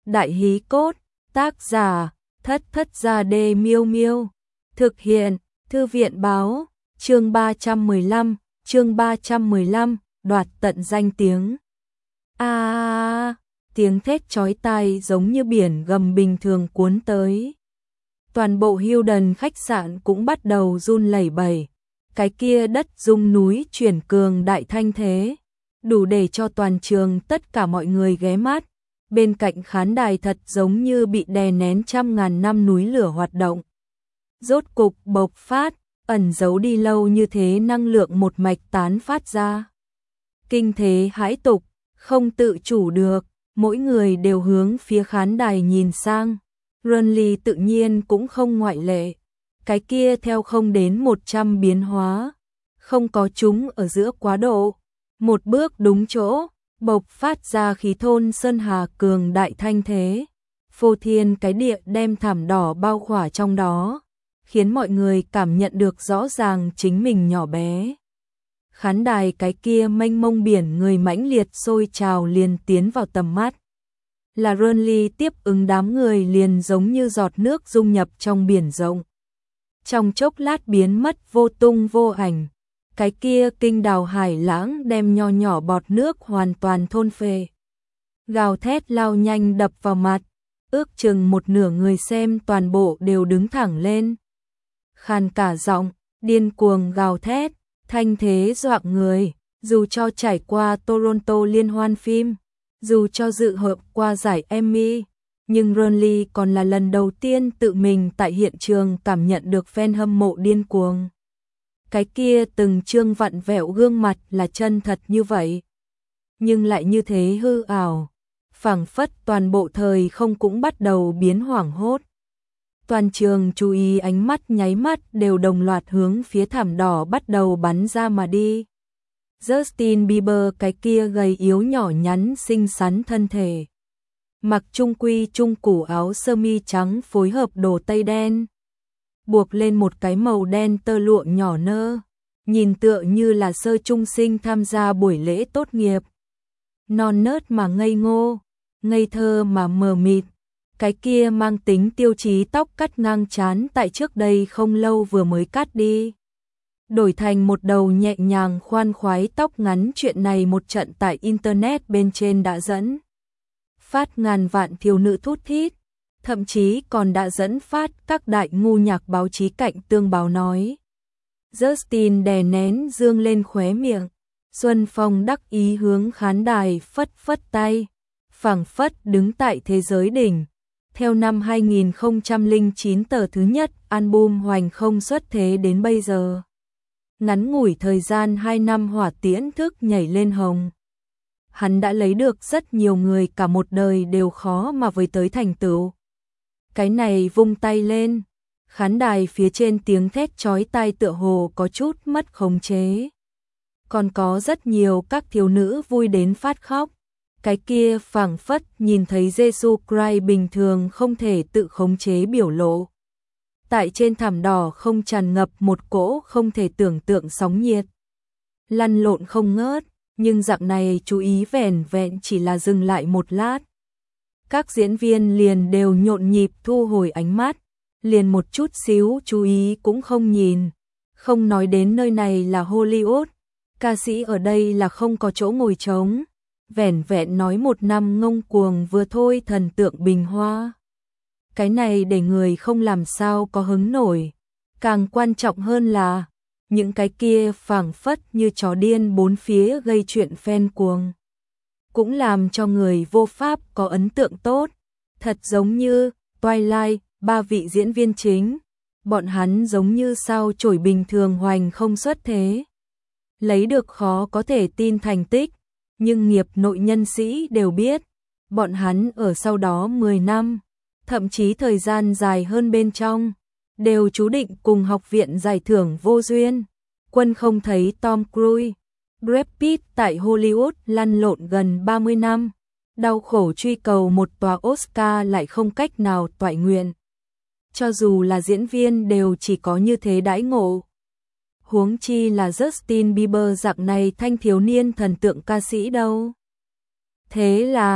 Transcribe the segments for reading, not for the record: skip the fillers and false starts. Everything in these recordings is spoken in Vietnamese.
Đại hí cốt, tác giả, Thất Thất Gia Đê Miêu Miêu. Thực hiện, Thư viện báo, chương 315, đoạt tận danh tiếng. Tiếng thét chói tai giống như biển gầm bình thường cuốn tới. Toàn bộ Hilton khách sạn cũng bắt đầu run lẩy bẩy. Cái kia đất rung núi chuyển cường đại thanh thế, đủ để cho toàn trường tất cả mọi người ghé mắt. Bên cạnh khán đài thật giống như bị đè nén trăm ngàn năm núi lửa hoạt động. Rốt cục bộc phát, ẩn giấu đi lâu như thế năng lượng một mạch tán phát ra. Kinh thế hãi tục, không tự chủ được, mỗi người đều hướng phía khán đài nhìn sang. Renly tự nhiên cũng không ngoại lệ. Cái kia theo không đến 100 biến hóa, không có chúng ở giữa quá độ. Một bước đúng chỗ, bộc phát ra khí thôn sơn hà cường đại thanh thế. Phô thiên cái địa đem thảm đỏ bao khỏa trong đó, khiến mọi người cảm nhận được rõ ràng chính mình nhỏ bé. Khán đài cái kia mênh mông biển người mãnh liệt sôi trào liền tiến vào tầm mắt. Là Renly tiếp ứng đám người liền giống như giọt nước dung nhập trong biển rộng. Trong chốc lát biến mất vô tung vô ảnh. Cái kia kinh đào hải lãng đem nho nhỏ bọt nước hoàn toàn thôn phệ. Gào thét lao nhanh đập vào mặt, ước chừng một nửa người xem toàn bộ đều đứng thẳng lên. Khàn cả giọng, điên cuồng gào thét, thanh thế dọa người, dù cho trải qua Toronto liên hoan phim, dù cho dự hợp qua giải Emmy, nhưng Renly còn là lần đầu tiên tự mình tại hiện trường cảm nhận được fan hâm mộ điên cuồng. Cái kia từng trương vặn vẹo gương mặt là chân thật như vậy, nhưng lại như thế hư ảo, phảng phất toàn bộ thời không cũng bắt đầu biến hoảng hốt. Toàn trường chú ý ánh mắt nháy mắt đều đồng loạt hướng phía thảm đỏ bắt đầu bắn ra mà đi. Justin Bieber cái kia gầy yếu nhỏ nhắn xinh xắn thân thể, mặc trung quy trung củ áo sơ mi trắng phối hợp đồ tây đen, buộc lên một cái màu đen tơ lụa nhỏ nơ, nhìn tựa như là sơ trung sinh tham gia buổi lễ tốt nghiệp. Non nớt mà ngây ngô, ngây thơ mà mờ mịt, cái kia mang tính tiêu chí tóc cắt ngang trán tại trước đây không lâu vừa mới cắt đi, đổi thành một đầu nhẹ nhàng khoan khoái tóc ngắn. Chuyện này một trận tại internet bên trên đã dẫn phát ngàn vạn thiếu nữ thút thít, thậm chí còn đã dẫn phát các đại ngu nhạc báo chí cạnh tương báo nói. Justin đè nén dương lên khóe miệng, Xuân Phong đắc ý hướng khán đài phất phất tay, phảng phất đứng tại thế giới đỉnh. Theo năm 2009 tờ thứ nhất album Hoành Không xuất thế đến bây giờ, ngắn ngủi thời gian 2 năm hỏa tiễn thức nhảy lên hồng. Hắn đã lấy được rất nhiều người cả một đời đều khó mà với tới thành tựu. Cái này vung tay lên, khán đài phía trên tiếng thét chói tai tựa hồ có chút mất khống chế. Còn có rất nhiều các thiếu nữ vui đến phát khóc. Cái kia phảng phất nhìn thấy Jesus Christ bình thường không thể tự khống chế biểu lộ. Tại trên thảm đỏ không tràn ngập một cỗ không thể tưởng tượng sóng nhiệt, lăn lộn không ngớt, nhưng dạng này chú ý vẻn vẹn chỉ là dừng lại một lát. Các diễn viên liền đều nhộn nhịp thu hồi ánh mắt, liền một chút xíu chú ý cũng không nhìn. Không nói đến nơi này là Hollywood, ca sĩ ở đây là không có chỗ ngồi trống. Vẻn vẹn nói một năm ngông cuồng vừa thôi thần tượng bình hoa. Cái này để người không làm sao có hứng nổi. Càng quan trọng hơn là những cái kia phảng phất như chó điên bốn phía gây chuyện fan cuồng, cũng làm cho người vô pháp có ấn tượng tốt. Thật giống như Twilight, 3 vị diễn viên chính, bọn hắn giống như sao chổi bình thường hoành không xuất thế, lấy được khó có thể tin thành tích, nhưng nghiệp nội nhân sĩ đều biết, bọn hắn ở sau đó 10 năm, thậm chí thời gian dài hơn bên trong, đều chú định cùng học viện giải thưởng vô duyên. Quân không thấy Tom Cruise, Brad Pitt tại Hollywood lăn lộn gần 30 năm, đau khổ truy cầu một tòa Oscar lại không cách nào toại nguyện. Cho dù là diễn viên đều chỉ có như thế đãi ngộ. Huống chi là Justin Bieber dạng này thanh thiếu niên thần tượng ca sĩ đâu. Thế là,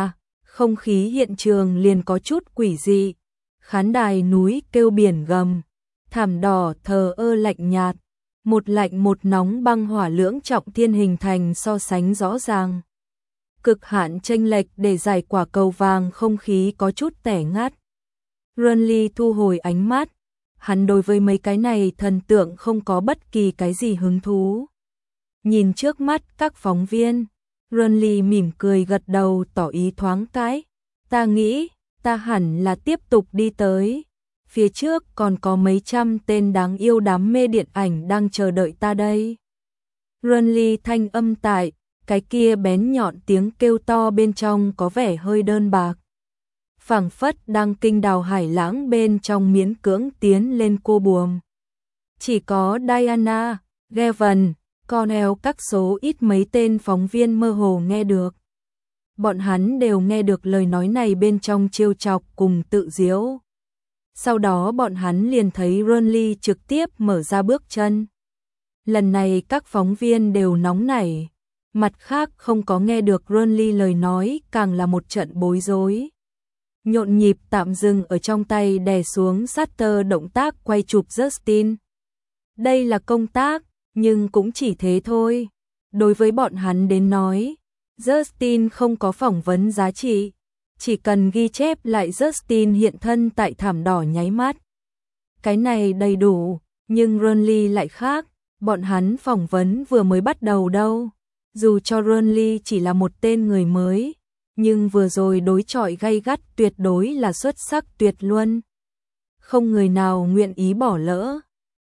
không khí hiện trường liền có chút quỷ dị. Khán đài núi kêu biển gầm, thảm đỏ thờ ơ lạnh nhạt, một lạnh một nóng băng hỏa lưỡng trọng thiên hình thành so sánh rõ ràng. Cực hạn chênh lệch để giải quả cầu vàng, không khí có chút tẻ ngắt. Renly thu hồi ánh mắt, hắn đối với mấy cái này thần tượng không có bất kỳ cái gì hứng thú. Nhìn trước mắt các phóng viên, Renly mỉm cười gật đầu tỏ ý thoáng cái. Ta nghĩ, ta hẳn là tiếp tục đi tới. Phía trước còn có mấy trăm tên đáng yêu đam mê điện ảnh đang chờ đợi ta đây. Renly thanh âm tại, cái kia bén nhọn tiếng kêu to bên trong có vẻ hơi đơn bạc. Phảng phất đang kinh đào hải lãng bên trong miễn cưỡng tiến lên cô buồm. Chỉ có Diana, Gavin, Connell các số ít mấy tên phóng viên mơ hồ nghe được. Bọn hắn đều nghe được lời nói này bên trong trêu chọc cùng tự giễu. Sau đó bọn hắn liền thấy Renly trực tiếp mở ra bước chân. Lần này các phóng viên đều nóng nảy. Mặt khác không có nghe được Renly lời nói càng là một trận bối rối. Nhộn nhịp tạm dừng ở trong tay đè xuống shutter động tác quay chụp Justin. Đây là công tác, nhưng cũng chỉ thế thôi. Đối với bọn hắn đến nói, Justin không có phỏng vấn giá trị. Chỉ cần ghi chép lại Justin hiện thân tại thảm đỏ nháy mắt. Cái này đầy đủ, nhưng Renly lại khác. Bọn hắn phỏng vấn vừa mới bắt đầu đâu. Dù cho Renly chỉ là một tên người mới, nhưng vừa rồi đối chọi gay gắt tuyệt đối là xuất sắc tuyệt luôn. Không người nào nguyện ý bỏ lỡ.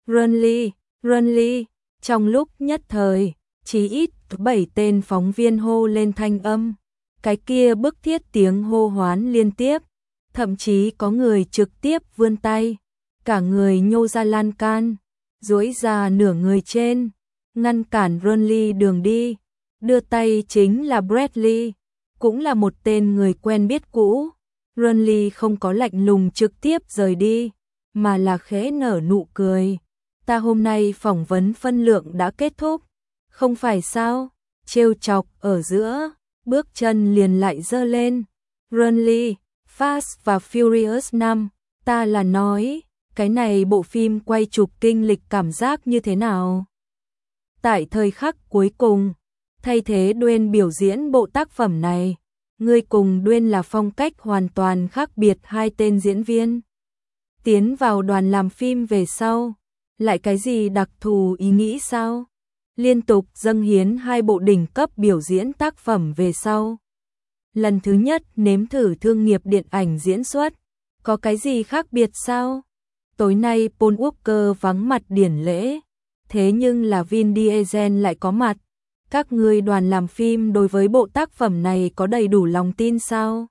Renly, trong lúc nhất thời, chỉ ít 7 tên phóng viên hô lên thanh âm. Cái kia bức thiết tiếng hô hoán liên tiếp, thậm chí có người trực tiếp vươn tay, cả người nhô ra lan can, duỗi ra nửa người trên, ngăn cản Renly đường đi. Đưa tay chính là Bradley, cũng là một tên người quen biết cũ. Renly không có lạnh lùng trực tiếp rời đi, mà là khẽ nở nụ cười. Ta hôm nay phỏng vấn phân lượng đã kết thúc, không phải sao? Trêu chọc ở giữa, bước chân liền lại giơ lên. Renly, Fast và Furious 5, ta là nói, cái này bộ phim quay chụp kinh lịch cảm giác như thế nào? Tại thời khắc cuối cùng, thay thế Dwayne biểu diễn bộ tác phẩm này, ngươi cùng Dwayne là phong cách hoàn toàn khác biệt hai tên diễn viên. Tiến vào đoàn làm phim về sau, lại cái gì đặc thù ý nghĩ sao? Liên tục dâng hiến hai bộ đỉnh cấp biểu diễn tác phẩm về sau. Lần thứ nhất nếm thử thương nghiệp điện ảnh diễn xuất, có cái gì khác biệt sao? Tối nay Paul Walker vắng mặt điển lễ, thế nhưng là Vin Diesel lại có mặt. Các ngươi đoàn làm phim đối với bộ tác phẩm này có đầy đủ lòng tin sao?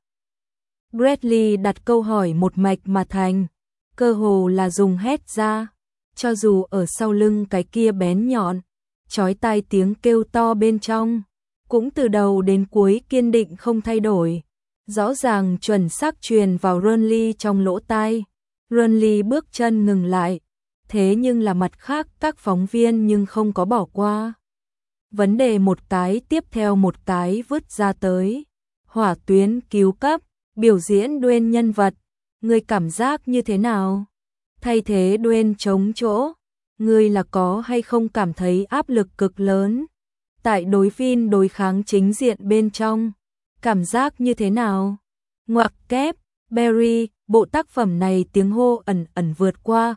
Bradley đặt câu hỏi một mạch mà thành, cơ hồ là dùng hét ra, cho dù ở sau lưng cái kia bén nhọn, chói tai tiếng kêu to bên trong, cũng từ đầu đến cuối kiên định không thay đổi, rõ ràng chuẩn xác truyền vào Renly trong lỗ tai. Renly bước chân ngừng lại, thế nhưng là mặt khác các phóng viên nhưng không có bỏ qua. Vấn đề một cái tiếp theo một cái vứt ra tới. Hỏa tuyến cứu cấp, biểu diễn Dwayne nhân vật, ngươi cảm giác như thế nào? Thay thế Dwayne chống chỗ, ngươi là có hay không cảm thấy áp lực cực lớn? Tại đối phim đối kháng chính diện bên trong, cảm giác như thế nào? Ngoặc kép, Barry, bộ tác phẩm này tiếng hô ẩn ẩn vượt qua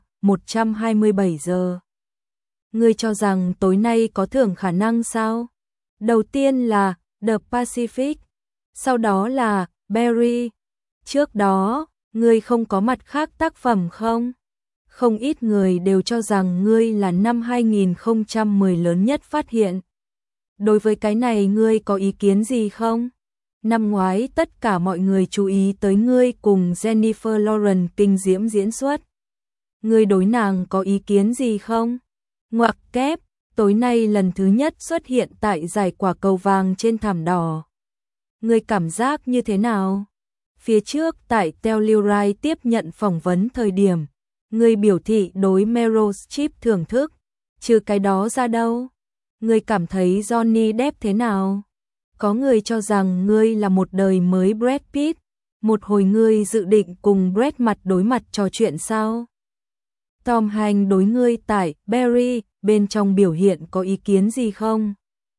127 giờ. Ngươi cho rằng tối nay có thưởng khả năng sao? Đầu tiên là The Pacific, sau đó là Barry. Trước đó, ngươi không có mặt khác tác phẩm không? Không ít người đều cho rằng ngươi là năm 2010 lớn nhất phát hiện. Đối với cái này ngươi có ý kiến gì không? Năm ngoái tất cả mọi người chú ý tới ngươi cùng Jennifer Lawrence kinh diễm diễn xuất. Ngươi đối nàng có ý kiến gì không? Ngoặc kép, tối nay lần thứ nhất xuất hiện tại giải quả cầu vàng trên thảm đỏ. Ngươi cảm giác như thế nào? Phía trước tại Telluride tiếp nhận phỏng vấn thời điểm, ngươi biểu thị đối Meryl Streep thưởng thức, trừ cái đó ra đâu? Ngươi cảm thấy Johnny Depp thế nào? Có người cho rằng ngươi là một đời mới Brad Pitt, một hồi ngươi dự định cùng Brad mặt đối mặt trò chuyện sao? Tom Hanks đối ngươi tại Barry bên trong biểu hiện có ý kiến gì không?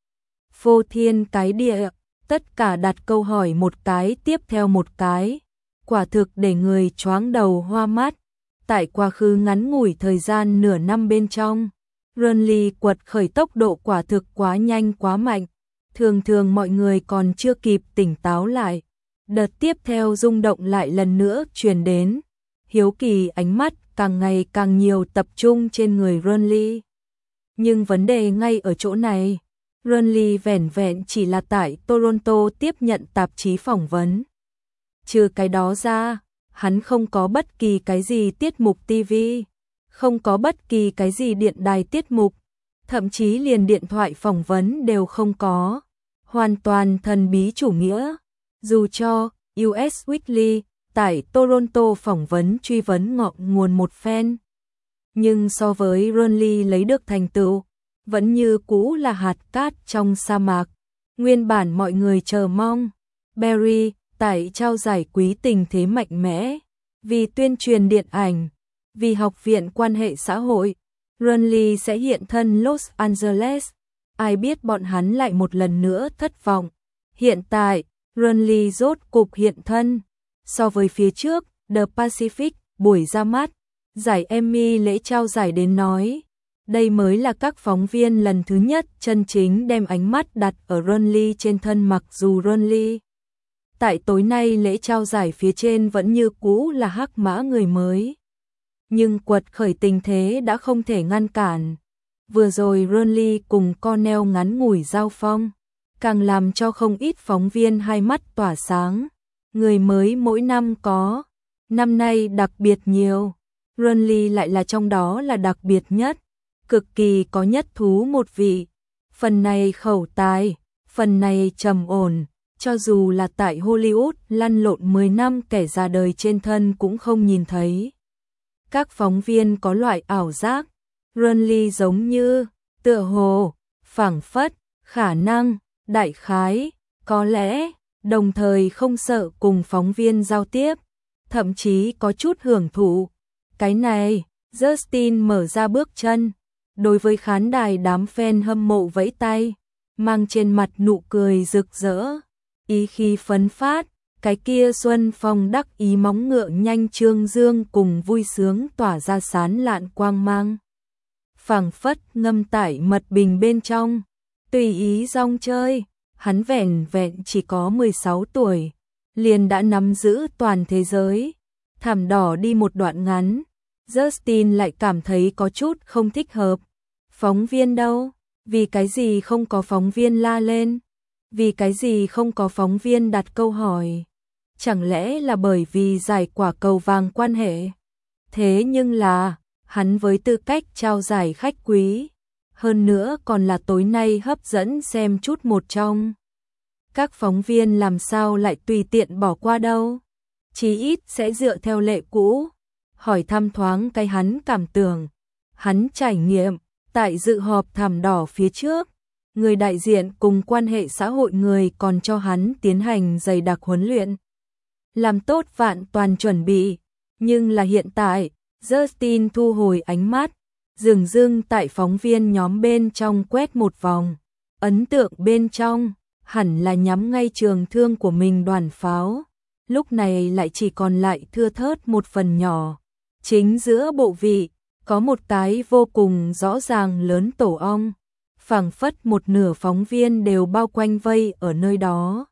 Phô thiên cái địa, tất cả đặt câu hỏi một cái tiếp theo một cái, quả thực để người choáng đầu hoa mắt. Tại quá khứ ngắn ngủi thời gian nửa năm bên trong, Burnley quật khởi tốc độ quả thực quá nhanh quá mạnh, thường thường mọi người còn chưa kịp tỉnh táo lại. Đợt tiếp theo rung động lại lần nữa truyền đến, hiếu kỳ ánh mắt càng ngày càng nhiều tập trung trên người Burnley. Nhưng vấn đề ngay ở chỗ này, Burnley vẻn vẹn chỉ là tại Toronto tiếp nhận tạp chí phỏng vấn. Trừ cái đó ra, hắn không có bất kỳ cái gì tiết mục TV, không có bất kỳ cái gì điện đài tiết mục, thậm chí liền điện thoại phỏng vấn đều không có, hoàn toàn thần bí chủ nghĩa. Dù cho US Weekly tại Toronto phỏng vấn truy vấn ngọn nguồn một phen, nhưng so với Burnley lấy được thành tựu, vẫn như cũ là hạt cát trong sa mạc. Nguyên bản mọi người chờ mong Barry tại trao giải quý tình thế mạnh mẽ, vì tuyên truyền điện ảnh, vì học viện quan hệ xã hội, Burnley sẽ hiện thân Los Angeles. Ai biết bọn hắn lại một lần nữa thất vọng. Hiện tại, Burnley rốt cục hiện thân. So với phía trước, The Pacific, buổi ra mắt, giải Emmy lễ trao giải đến nói, đây mới là các phóng viên lần thứ nhất chân chính đem ánh mắt đặt ở Burnley trên thân, mặc dù Burnley tại tối nay lễ trao giải phía trên vẫn như cũ là hắc mã người mới. Nhưng quật khởi tình thế đã không thể ngăn cản. Vừa rồi Burnley cùng Cornell ngắn ngủi giao phong, càng làm cho không ít phóng viên hai mắt tỏa sáng. Người mới mỗi năm có, năm nay đặc biệt nhiều. Burnley lại là trong đó là đặc biệt nhất, cực kỳ có nhất thú một vị. Phần này khẩu tài, phần này trầm ổn, cho dù là tại Hollywood lăn lộn 10 năm kẻ già đời trên thân cũng không nhìn thấy. Các phóng viên có loại ảo giác, Burnley giống như, tựa hồ, phảng phất, khả năng, đại khái, có lẽ, đồng thời không sợ cùng phóng viên giao tiếp, thậm chí có chút hưởng thụ. Cái này, Justin mở ra bước chân, đối với khán đài đám fan hâm mộ vẫy tay, mang trên mặt nụ cười rực rỡ, ý khí phấn phát, cái kia xuân phong đắc ý móng ngựa nhanh trương dương cùng vui sướng tỏa ra sán lạn quang mang. Phảng phất ngâm tải mật bình bên trong, tùy ý rong chơi. Hắn vẻn vẹn chỉ có 16 tuổi, liền đã nắm giữ toàn thế giới. Thảm đỏ đi một đoạn ngắn, Justin lại cảm thấy có chút không thích hợp. Phóng viên đâu? Vì cái gì không có phóng viên la lên? Vì cái gì không có phóng viên đặt câu hỏi? Chẳng lẽ là bởi vì giải quả cầu vàng quan hệ? Thế nhưng là, hắn với tư cách trao giải khách quý, hơn nữa còn là tối nay hấp dẫn xem chút một trong. Các phóng viên làm sao lại tùy tiện bỏ qua đâu? Chí ít sẽ dựa theo lệ cũ, hỏi thăm thoáng cái hắn cảm tưởng, hắn trải nghiệm. Tại dự họp thảm đỏ phía trước, người đại diện cùng quan hệ xã hội người còn cho hắn tiến hành dày đặc huấn luyện, làm tốt vạn toàn chuẩn bị. Nhưng là hiện tại, Justin thu hồi ánh mắt, dửng dưng tại phóng viên nhóm bên trong quét một vòng. Ấn tượng bên trong, hẳn là nhắm ngay trường thương của mình đoàn pháo. Lúc này lại chỉ còn lại thưa thớt một phần nhỏ. Chính giữa bộ vị, có một cái vô cùng rõ ràng lớn tổ ong, phảng phất một nửa phóng viên đều bao quanh vây ở nơi đó.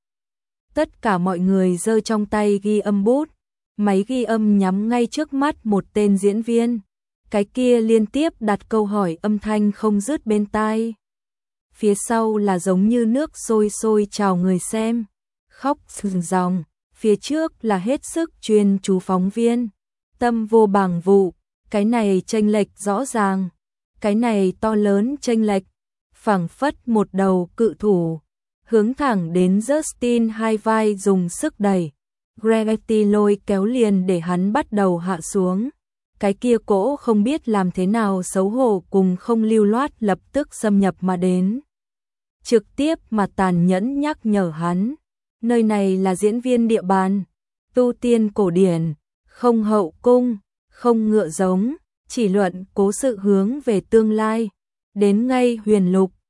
Tất cả mọi người giơ trong tay ghi âm bút, máy ghi âm nhắm ngay trước mắt một tên diễn viên. Cái kia liên tiếp đặt câu hỏi âm thanh không dứt bên tai. Phía sau là giống như nước sôi sôi chào người xem, khóc sừng ròng. Phía trước là hết sức chuyên chú phóng viên, tâm vô bảng vụ. Cái này chênh lệch rõ ràng, cái này to lớn chênh lệch, phảng phất một đầu cự thủ, hướng thẳng đến Justin hai vai dùng sức đẩy. Gravity lôi kéo liền để hắn bắt đầu hạ xuống. Cái kia cỗ không biết làm thế nào xấu hổ cùng không lưu loát lập tức xâm nhập mà đến. trực tiếp mà tàn nhẫn nhắc nhở hắn. Nơi này là diễn viên địa bàn, tu tiên cổ điển, không hậu cung, không ngựa giống, chỉ luận cố sự hướng về tương lai. Đến ngay huyền lục,